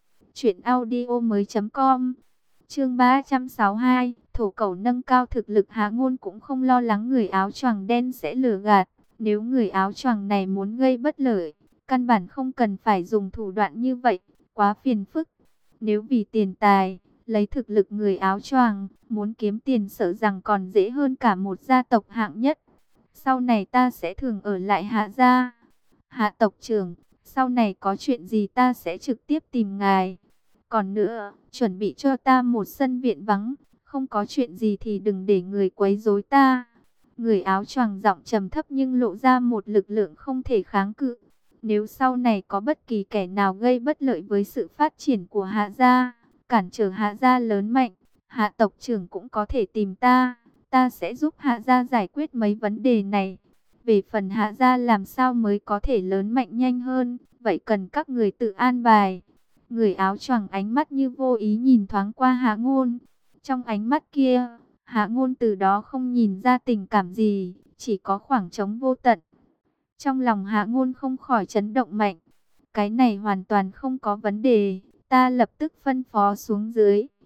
truyệnaudiomoi.com. Chương 362, thổ cẩu nâng cao thực lực. Hạ Ngôn cũng không lo lắng người áo choàng đen sẽ lừa gạt. Nếu người áo choàng này muốn gây bất lợi, căn bản không cần phải dùng thủ đoạn như vậy, quá phiền phức. Nếu vì tiền tài, lấy thực lực người áo choàng, muốn kiếm tiền sợ rằng còn dễ hơn cả một gia tộc hạng nhất. Sau này ta sẽ thường ở lại Hạ gia. Hạ tộc trưởng, sau này có chuyện gì ta sẽ trực tiếp tìm ngài. Còn nữa, chuẩn bị cho ta một sân viện vắng, không có chuyện gì thì đừng để người quấy rối ta. Người áo choàng giọng trầm thấp nhưng lộ ra một lực lượng không thể kháng cự. Nếu sau này có bất kỳ kẻ nào gây bất lợi với sự phát triển của Hạ gia, cản trở Hạ gia lớn mạnh, Hạ tộc trưởng cũng có thể tìm ta. Ta sẽ giúp Hạ gia giải quyết mấy vấn đề này. Về phần Hạ gia làm sao mới có thể lớn mạnh nhanh hơn, vậy cần các người tự an bài. Người áo choàng ánh mắt như vô ý nhìn thoáng qua Hạ Ngôn. Trong ánh mắt kia, Hạ Ngôn từ đó không nhìn ra tình cảm gì, chỉ có khoảng trống vô tận. Trong lòng Hạ Ngôn không khỏi chấn động mạnh. Cái này hoàn toàn không có vấn đề, ta lập tức phân phó xuống dưới.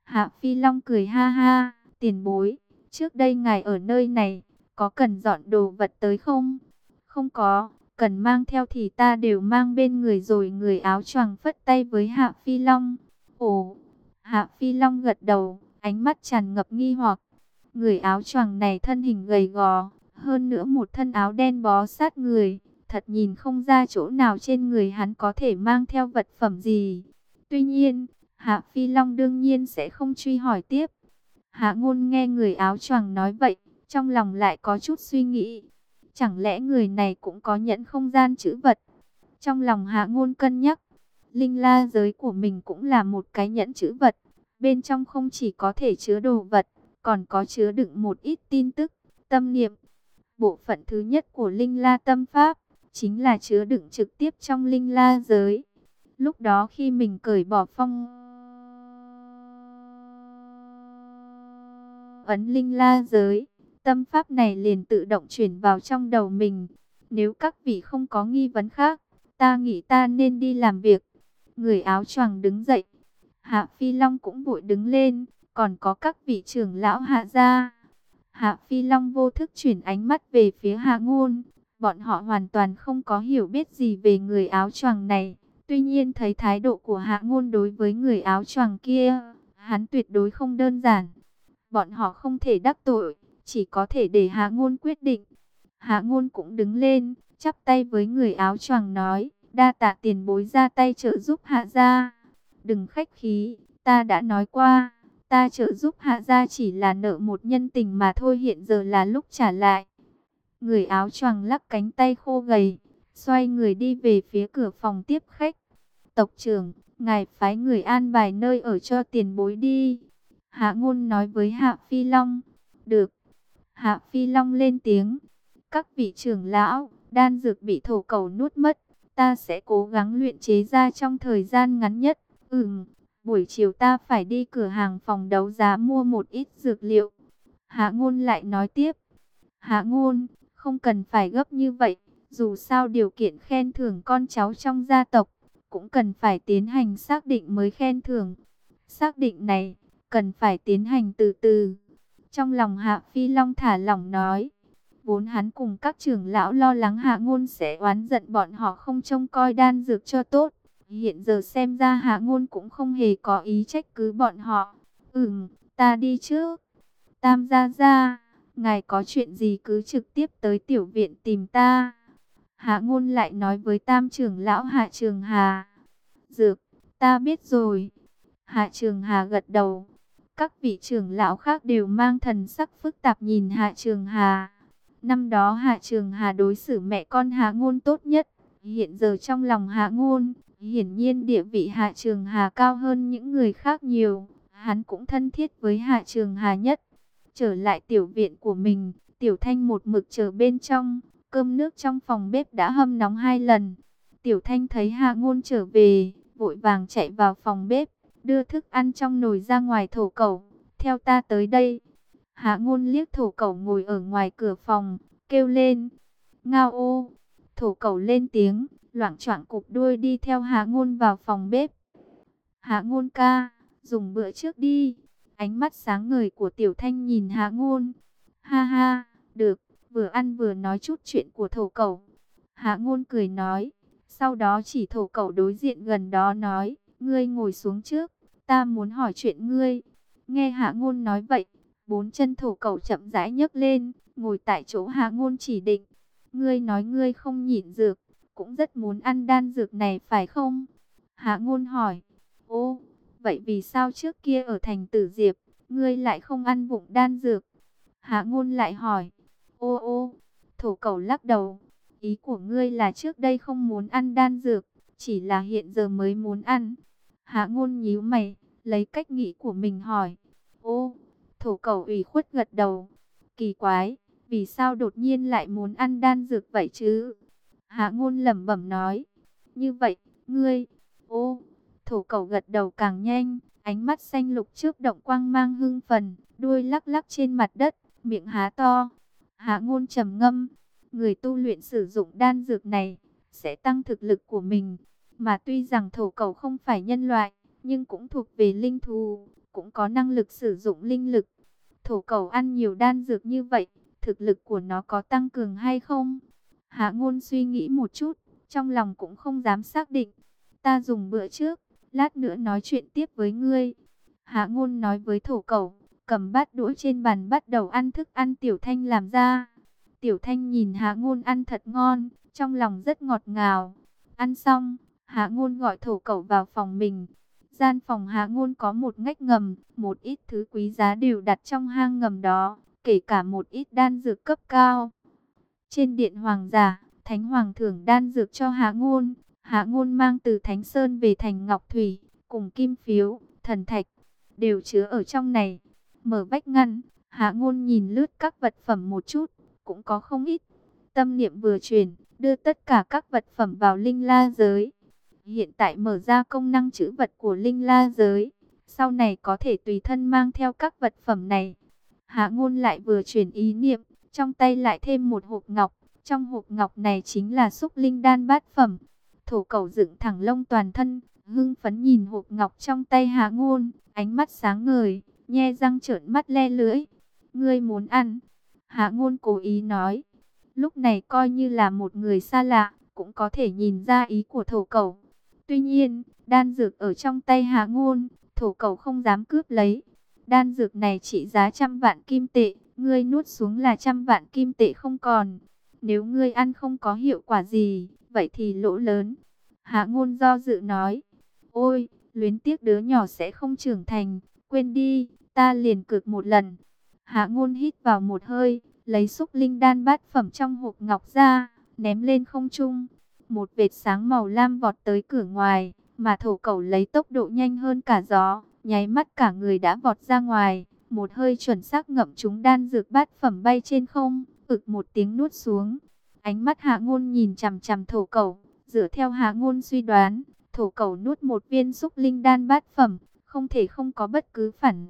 Hạ Phi Long cười ha ha, tiền bối, trước đây ngài ở nơi này, có cần dọn đồ vật tới không? Không có, cần mang theo thì ta đều mang bên người rồi. Người áo choàng phất tay với Hạ Phi Long. Ồ, Hạ Phi Long gật đầu, ánh mắt tràn ngập nghi hoặc. Người áo choàng này thân hình gầy gò, hơn nữa một thân áo đen bó sát người, thật nhìn không ra chỗ nào trên người hắn có thể mang theo vật phẩm gì. Tuy nhiên, Hạ Phi Long đương nhiên sẽ không truy hỏi tiếp. Hạ Ngôn nghe người áo choàng nói vậy, trong lòng lại có chút suy nghĩ. Chẳng lẽ người này cũng có nhẫn không gian trữ vật? Trong lòng Hạ Ngôn cân nhắc, linh la giới của mình cũng là một cái nhẫn trữ vật. Bên trong không chỉ có thể chứa đồ vật, còn có chứa đựng một ít tin tức, tâm niệm. Bộ phận thứ nhất của linh la tâm pháp, chính là chứa đựng trực tiếp trong linh la giới. Lúc đó khi mình cởi bỏ phong ấn linh la giới, tâm pháp này liền tự động chuyển vào trong đầu mình. Nếu các vị không có nghi vấn khác, ta nghĩ ta nên đi làm việc. Người áo choàng đứng dậy. Hạ Phi Long cũng vội đứng lên. Còn có các vị trưởng lão Hạ gia. Hạ Phi Long vô thức chuyển ánh mắt về phía Hạ Ngôn. Bọn họ hoàn toàn không có hiểu biết gì về người áo choàng này. Tuy nhiên thấy thái độ của Hạ Ngôn đối với người áo choàng kia, hắn tuyệt đối không đơn giản. Bọn họ không thể đắc tội, chỉ có thể để Hạ Ngôn quyết định. Hạ Ngôn cũng đứng lên, chắp tay với người áo choàng nói, đa tạ tiền bối ra tay trợ giúp Hạ gia. Đừng khách khí, ta đã nói qua, ta trợ giúp Hạ gia chỉ là nợ một nhân tình mà thôi, hiện giờ là lúc trả lại. Người áo choàng lắc cánh tay khô gầy, xoay người đi về phía cửa phòng tiếp khách. Tộc trưởng, ngài phái người an bài nơi ở cho tiền bối đi. Hạ Ngôn nói với Hạ Phi Long. Được. Hạ Phi Long lên tiếng. Các vị trưởng lão, đan dược bị thổ cẩu nuốt mất, ta sẽ cố gắng luyện chế ra trong thời gian ngắn nhất. Buổi chiều ta phải đi cửa hàng phòng đấu giá mua một ít dược liệu. Hạ Ngôn lại nói tiếp. Hạ Ngôn, không cần phải gấp như vậy, dù sao điều kiện khen thưởng con cháu trong gia tộc cũng cần phải tiến hành xác định mới khen thưởng. Xác định này cần phải tiến hành từ từ. Trong lòng Hạ Phi Long thả lỏng nói. Vốn hắn cùng các trưởng lão lo lắng Hạ Ngôn sẽ oán giận bọn họ không trông coi đan dược cho tốt. Hiện giờ xem ra Hạ Ngôn cũng không hề có ý trách cứ bọn họ. Ta đi trước. Tam gia gia, ngài có chuyện gì cứ trực tiếp tới tiểu viện tìm ta. Hạ Ngôn lại nói với tam trưởng lão Hạ Trường Hà. Dược, ta biết rồi. Hạ Trường Hà gật đầu. Các vị trưởng lão khác đều mang thần sắc phức tạp nhìn Hạ Trường Hà. Năm đó Hạ Trường Hà đối xử mẹ con Hạ Ngôn tốt nhất. Hiện giờ trong lòng Hạ Ngôn, hiển nhiên địa vị Hạ Trường Hà cao hơn những người khác nhiều. Hắn cũng thân thiết với Hạ Trường Hà nhất. Trở lại tiểu viện của mình, Tiểu Thanh một mực chờ bên trong. Cơm nước trong phòng bếp đã hâm nóng 2 lần. Tiểu Thanh thấy Hạ Ngôn trở về, vội vàng chạy vào phòng bếp, đưa thức ăn trong nồi ra ngoài. Thổ cẩu, theo ta tới đây. Hạ Ngôn liếc thổ cẩu ngồi ở ngoài cửa phòng, kêu lên. Ngao ô. Thổ cẩu lên tiếng, loạng choạng cụp đuôi đi theo Hạ Ngôn vào phòng bếp. Hạ Ngôn ca, dùng bữa trước đi. Ánh mắt sáng ngời của Tiểu Thanh nhìn Hạ Ngôn. Ha ha, được, vừa ăn vừa nói chút chuyện của thổ cẩu. Hạ Ngôn cười nói, sau đó chỉ thổ cẩu đối diện gần đó nói, ngươi ngồi xuống trước, ta muốn hỏi chuyện ngươi. Nghe Hạ Ngôn nói vậy, 4 chân thổ cẩu chậm rãi nhấc lên, ngồi tại chỗ Hạ Ngôn chỉ định. Ngươi nói ngươi không nhịn dược, cũng rất muốn ăn đan dược này phải không? Hạ Ngôn hỏi. Ô, vậy vì sao trước kia ở thành Tử Diệp, ngươi lại không ăn vụng đan dược? Hạ Ngôn lại hỏi. Ô, thổ cẩu lắc đầu. Ý của ngươi là trước đây không muốn ăn đan dược, chỉ là hiện giờ mới muốn ăn. Hạ Ngôn nhíu mày, lấy cách nghĩ của mình hỏi. Ô, thổ cẩu ủy khuất gật đầu. Kỳ quái, vì sao đột nhiên lại muốn ăn đan dược vậy chứ? Hạ Ngôn lẩm bẩm nói. Như vậy, ngươi... Ô, thổ cẩu gật đầu càng nhanh, ánh mắt xanh lục trước động quang mang hưng phấn, đuôi lắc lắc trên mặt đất, miệng há to. Hạ Ngôn trầm ngâm. Người tu luyện sử dụng đan dược này sẽ tăng thực lực của mình. Mà tuy rằng thổ cẩu không phải nhân loại, nhưng cũng thuộc về linh thú, cũng có năng lực sử dụng linh lực. Thổ cẩu ăn nhiều đan dược như vậy, thực lực của nó có tăng cường hay không? Hạ Ngôn suy nghĩ một chút, trong lòng cũng không dám xác định. Ta dùng bữa trước, lát nữa nói chuyện tiếp với ngươi. Hạ Ngôn nói với thổ cẩu, cầm bát đũa trên bàn bắt đầu ăn thức ăn Tiểu Thanh làm ra. Tiểu Thanh nhìn Hạ Ngôn ăn thật ngon, trong lòng rất ngọt ngào. Ăn xong, Hạ Ngôn gọi thổ cẩu vào phòng mình. Gian phòng Hạ Ngôn có một ngách ngầm, một ít thứ quý giá đều đặt trong hang ngầm đó, kể cả một ít đan dược cấp cao. Trên điện hoàng giả, Thánh Hoàng thưởng đan dược cho Hạ Ngôn. Hạ Ngôn mang từ Thánh Sơn về thành Ngọc Thủy, cùng kim phiếu, thần thạch, đều chứa ở trong này. Mở vách ngăn, Hạ Ngôn nhìn lướt các vật phẩm một chút, cũng có không ít. Tâm niệm vừa chuyển, đưa tất cả các vật phẩm vào linh la giới. Hiện tại mở ra công năng trữ vật của linh la giới, sau này có thể tùy thân mang theo các vật phẩm này. Hạ Ngôn lại vừa chuyển ý niệm, trong tay lại thêm một hộp ngọc. Trong hộp ngọc này chính là xúc linh đan bát phẩm. Thổ cẩu dựng thẳng lông toàn thân, hưng phấn nhìn hộp ngọc trong tay Hạ Ngôn, ánh mắt sáng ngời, nhe răng trợn mắt le lưỡi. Ngươi muốn ăn? Hạ Ngôn cố ý nói. Lúc này coi như là một người xa lạ, cũng có thể nhìn ra ý của thổ cẩu. Tuy nhiên, đan dược ở trong tay Hạ Ngôn, thổ cẩu không dám cướp lấy. Đan dược này trị giá 100 vạn kim tệ, ngươi nuốt xuống là 100 vạn kim tệ không còn. Nếu ngươi ăn không có hiệu quả gì, vậy thì lỗ lớn. Hạ Ngôn do dự nói. Ôi, luyến tiếc đứa nhỏ sẽ không trưởng thành, quên đi, ta liền cược một lần. Hạ Ngôn hít vào một hơi, lấy xúc linh đan bát phẩm trong hộp ngọc ra, ném lên không trung. Một vệt sáng màu lam vọt tới cửa ngoài, mà thổ cẩu lấy tốc độ nhanh hơn cả gió, nháy mắt cả người đã vọt ra ngoài, một hơi chuẩn xác ngậm trúng đan dược bát phẩm bay trên không, ực một tiếng nuốt xuống. Ánh mắt Hạ Ngôn nhìn chằm chằm thổ cẩu, dựa theo Hạ Ngôn suy đoán, thổ cẩu nuốt một viên xúc linh đan bát phẩm, không thể không có bất cứ phản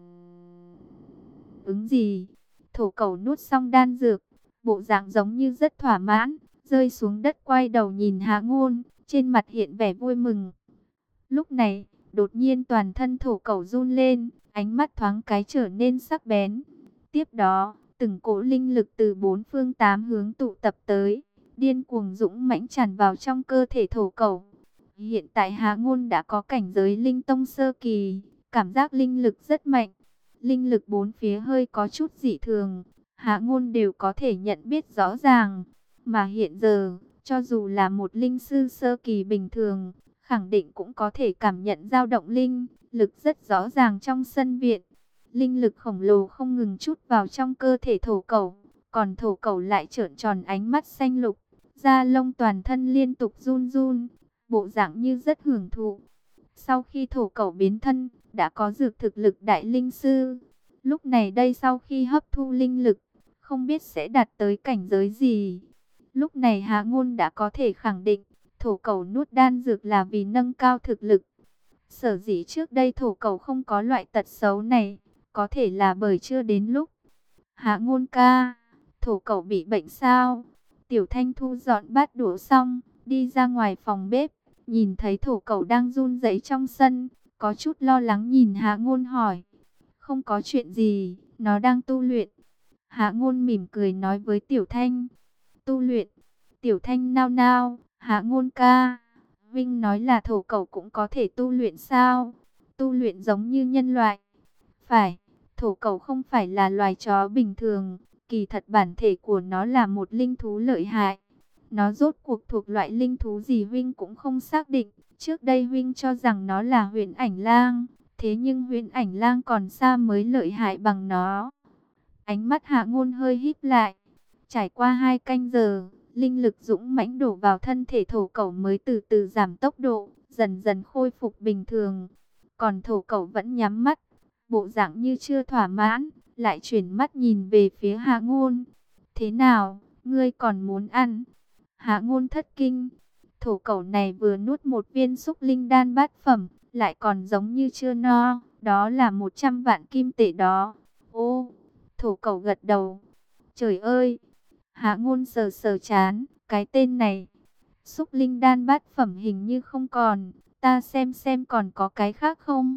ứng gì. Thổ cẩu nuốt xong đan dược, bộ dạng giống như rất thỏa mãn, rơi xuống đất quay đầu nhìn Hạ Ngôn, trên mặt hiện vẻ vui mừng. Lúc này, đột nhiên toàn thân thổ cẩu run lên, ánh mắt thoáng cái trở nên sắc bén. Tiếp đó, từng cỗ linh lực từ bốn phương tám hướng tụ tập tới, điên cuồng dũng mãnh tràn vào trong cơ thể thổ cẩu. Hiện tại Hạ Ngôn đã có cảnh giới linh tông sơ kỳ, cảm giác linh lực rất mạnh. Linh lực bốn phía hơi có chút dị thường, Hạ Ngôn đều có thể nhận biết rõ ràng. Mà hiện giờ, cho dù là một linh sư sơ kỳ bình thường, khẳng định cũng có thể cảm nhận dao động linh lực rất rõ ràng trong sân viện. Linh lực khổng lồ không ngừng trút vào trong cơ thể thổ cẩu, còn thổ cẩu lại trợn tròn ánh mắt xanh lục, da lông toàn thân liên tục run run, bộ dạng như rất hưởng thụ. Sau khi thổ cẩu biến thân, đã có dược thực lực đại linh sư. Lúc này đây sau khi hấp thu linh lực, không biết sẽ đạt tới cảnh giới gì. Lúc này Hạ Ngôn đã có thể khẳng định, thổ cẩu nuốt đan dược là vì nâng cao thực lực. Sở dĩ trước đây thổ cẩu không có loại tật xấu này, có thể là bởi chưa đến lúc. Hạ Ngôn ca, thổ cẩu bị bệnh sao? Tiểu Thanh thu dọn bát đũa xong, đi ra ngoài phòng bếp, nhìn thấy thổ cẩu đang run rẩy trong sân, có chút lo lắng nhìn Hạ Ngôn hỏi. Không có chuyện gì, nó đang tu luyện. Hạ Ngôn mỉm cười nói với Tiểu Thanh. Tu luyện. Tiểu Thanh nao nao. Hạ Ngôn ca, Vinh nói là thổ cẩu cũng có thể tu luyện sao? Tu luyện giống như nhân loại. Phải, thổ cẩu không phải là loài chó bình thường. Kỳ thật bản thể của nó là một linh thú lợi hại. Nó rốt cuộc thuộc loại linh thú gì Vinh cũng không xác định. Trước đây Vinh cho rằng nó là Huyền Ảnh Lang. Thế nhưng Huyền Ảnh Lang còn xa mới lợi hại bằng nó. Ánh mắt Hạ Ngôn hơi híp lại. Trải qua 2 canh giờ, linh lực dũng mãnh đổ vào thân thể thổ cẩu mới từ từ giảm tốc độ, dần dần khôi phục bình thường. Còn thổ cẩu vẫn nhắm mắt, bộ dạng như chưa thỏa mãn, lại chuyển mắt nhìn về phía Hạ Ngôn. Thế nào, ngươi còn muốn ăn? Hạ Ngôn thất kinh. Thổ cẩu này vừa nuốt một viên xúc linh đan bát phẩm, lại còn giống như chưa no, đó là 100 vạn kim tệ đó. Ô, thổ cẩu gật đầu. Trời ơi! Hạ Ngôn sờ sờ chán, cái tên này. Xúc linh đan bát phẩm hình như không còn, ta xem còn có cái khác không?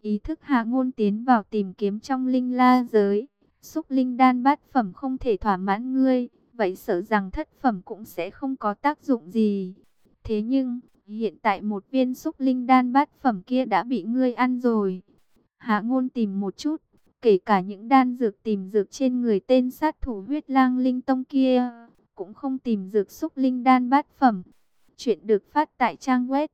Ý thức Hạ Ngôn tiến vào tìm kiếm trong linh la giới. Xúc linh đan bát phẩm không thể thỏa mãn ngươi, vậy sợ rằng thất phẩm cũng sẽ không có tác dụng gì. Thế nhưng, hiện tại một viên xúc linh đan bát phẩm kia đã bị ngươi ăn rồi. Hạ Ngôn tìm một chút, kể cả những đan dược tìm dược trên người tên sát thủ huyết lang linh tông kia, cũng không tìm dược xúc linh đan bát phẩm. Chuyện được phát tại trang web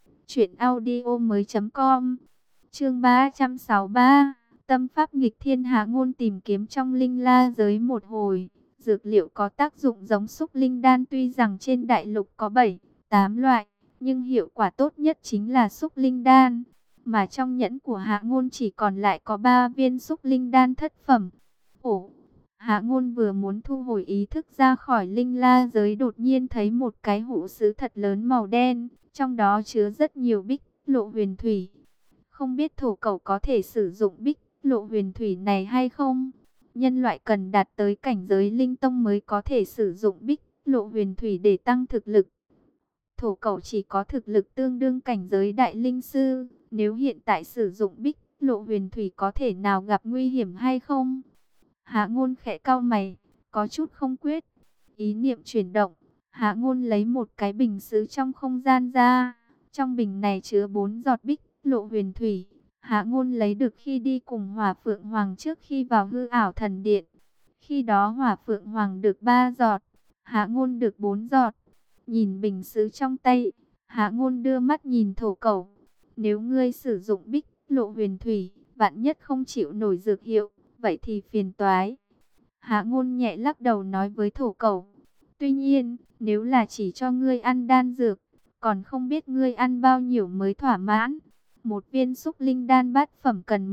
truyệnaudiomoi.com. Chương 363, Tâm pháp nghịch thiên. Hạ Ngôn tìm kiếm trong linh la giới một hồi, dược liệu có tác dụng giống xúc linh đan tuy rằng trên đại lục có 7, 8 loại, nhưng hiệu quả tốt nhất chính là xúc linh đan, mà trong nhẫn của Hạ Ngôn chỉ còn lại có 3 viên xúc linh đan thất phẩm. Ồ, Hạ Ngôn vừa muốn thu hồi ý thức ra khỏi linh la giới, đột nhiên thấy một cái hũ sứ thật lớn màu đen, trong đó chứa rất nhiều bích lộ huyền thủy. Không biết thổ cẩu có thể sử dụng bích lộ huyền thủy này hay không? Nhân loại cần đạt tới cảnh giới linh tông mới có thể sử dụng bích lộ huyền thủy để tăng thực lực. Thổ cẩu chỉ có thực lực tương đương cảnh giới đại linh sư. Nếu hiện tại sử dụng bích lộ huyền thủy có thể nào gặp nguy hiểm hay không? Hạ Ngôn khẽ cau mày, có chút không quyết. Ý niệm chuyển động, Hạ Ngôn lấy một cái bình sứ trong không gian ra. Trong bình này chứa 4 giọt bích lộ huyền thủy. Hạ Ngôn lấy được khi đi cùng Hỏa Phượng Hoàng trước khi vào hư ảo thần điện. Khi đó Hỏa Phượng Hoàng được 3 giọt, Hạ Ngôn được 4 giọt. Nhìn bình sứ trong tay, Hạ Ngôn đưa mắt nhìn thổ cẩu. Nếu ngươi sử dụng bích lộ huyền thủy, vạn nhất không chịu nổi dược hiệu, vậy thì phiền toái. Hạ Ngôn nhẹ lắc đầu nói với thổ cẩu. Tuy nhiên, nếu là chỉ cho ngươi ăn đan dược, còn không biết ngươi ăn bao nhiêu mới thỏa mãn. Một viên xúc linh đan bát phẩm cần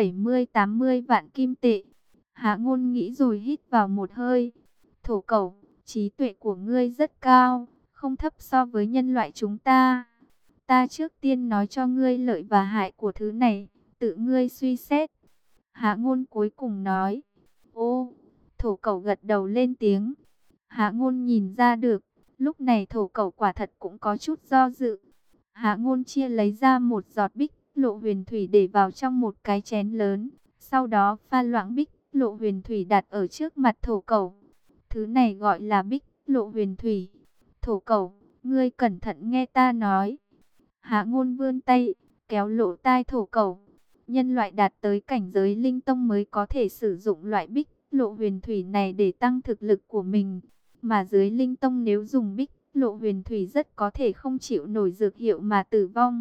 170-80 vạn kim tệ. Hạ Ngôn nghĩ rồi hít vào một hơi. Thổ cẩu, trí tuệ của ngươi rất cao, không thấp so với nhân loại chúng ta. Ta trước tiên nói cho ngươi lợi và hại của thứ này, tự ngươi suy xét. Hạ Ngôn cuối cùng nói. Ô, thổ cẩu gật đầu lên tiếng. Hạ Ngôn nhìn ra được, lúc này thổ cẩu quả thật cũng có chút do dự. Hạ Ngôn chia lấy ra một giọt bích lộ huyền thủy để vào trong một cái chén lớn. Sau đó pha loãng bích lộ huyền thủy đặt ở trước mặt thổ cẩu. Thứ này gọi là bích lộ huyền thủy. Thổ cẩu, ngươi cẩn thận nghe ta nói. Hạ Ngôn vươn tay, kéo lỗ tai thổ cẩu. Nhân loại đạt tới cảnh giới linh tông mới có thể sử dụng loại bích lộ huyền thủy này để tăng thực lực của mình. Mà dưới linh tông nếu dùng bích lộ huyền thủy rất có thể không chịu nổi dược hiệu mà tử vong.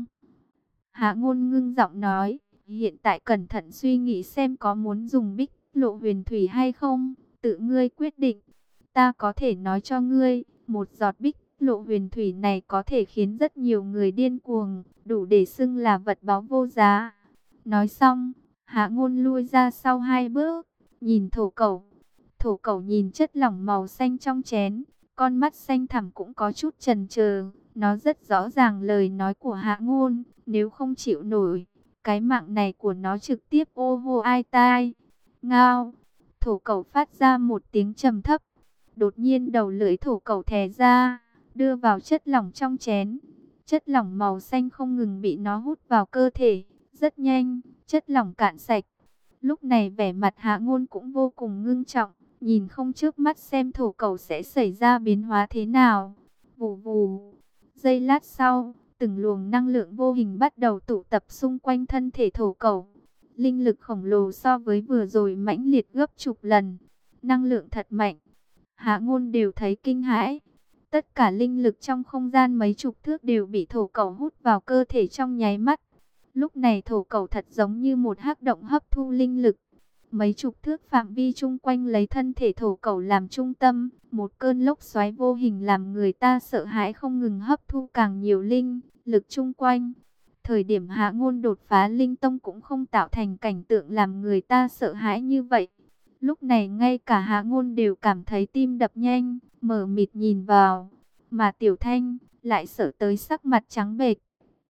Hạ Ngôn ngưng giọng nói, hiện tại cẩn thận suy nghĩ xem có muốn dùng bích lộ huyền thủy hay không, tự ngươi quyết định. Ta có thể nói cho ngươi, một giọt bích lộ huyền thủy này có thể khiến rất nhiều người điên cuồng, đủ để xưng là vật báu vô giá. Nói xong, Hạ Ngôn lui ra sau 2 bước, nhìn thổ cẩu. Thổ cẩu nhìn chất lỏng màu xanh trong chén, con mắt xanh thẳm cũng có chút chần chờ. Nó rất rõ ràng lời nói của Hạ Ngôn, nếu không chịu nổi, cái mạng này của nó trực tiếp ô vô ai tai. Ngao, thổ cẩu phát ra một tiếng trầm thấp. Đột nhiên đầu lưỡi thổ cẩu thè ra, đưa vào chất lỏng trong chén. Chất lỏng màu xanh không ngừng bị nó hút vào cơ thể. Rất nhanh, chất lỏng cạn sạch. Lúc này vẻ mặt Hạ Ngôn cũng vô cùng ngưng trọng, nhìn không trước mắt xem thổ cẩu sẽ xảy ra biến hóa thế nào. Vù vù. Giây lát sau, từng luồng năng lượng vô hình bắt đầu tụ tập xung quanh thân thể thổ cẩu. Linh lực khổng lồ so với vừa rồi mãnh liệt gấp chục lần. Năng lượng thật mạnh. Hạ Ngôn đều thấy kinh hãi. Tất cả linh lực trong không gian mấy chục thước đều bị thổ cẩu hút vào cơ thể trong nháy mắt. Lúc này thổ cẩu thật giống như một hắc động hấp thu linh lực. Mấy chục thước phạm vi chung quanh lấy thân thể thổ cẩu làm trung tâm. Một cơn lốc xoáy vô hình làm người ta sợ hãi không ngừng hấp thu càng nhiều linh lực chung quanh. Thời điểm Hạ Ngôn đột phá linh tông cũng không tạo thành cảnh tượng làm người ta sợ hãi như vậy. Lúc này ngay cả Hạ Ngôn đều cảm thấy tim đập nhanh, mờ mịt nhìn vào. Mà Tiểu Thanh lại sợ tới sắc mặt trắng bệch.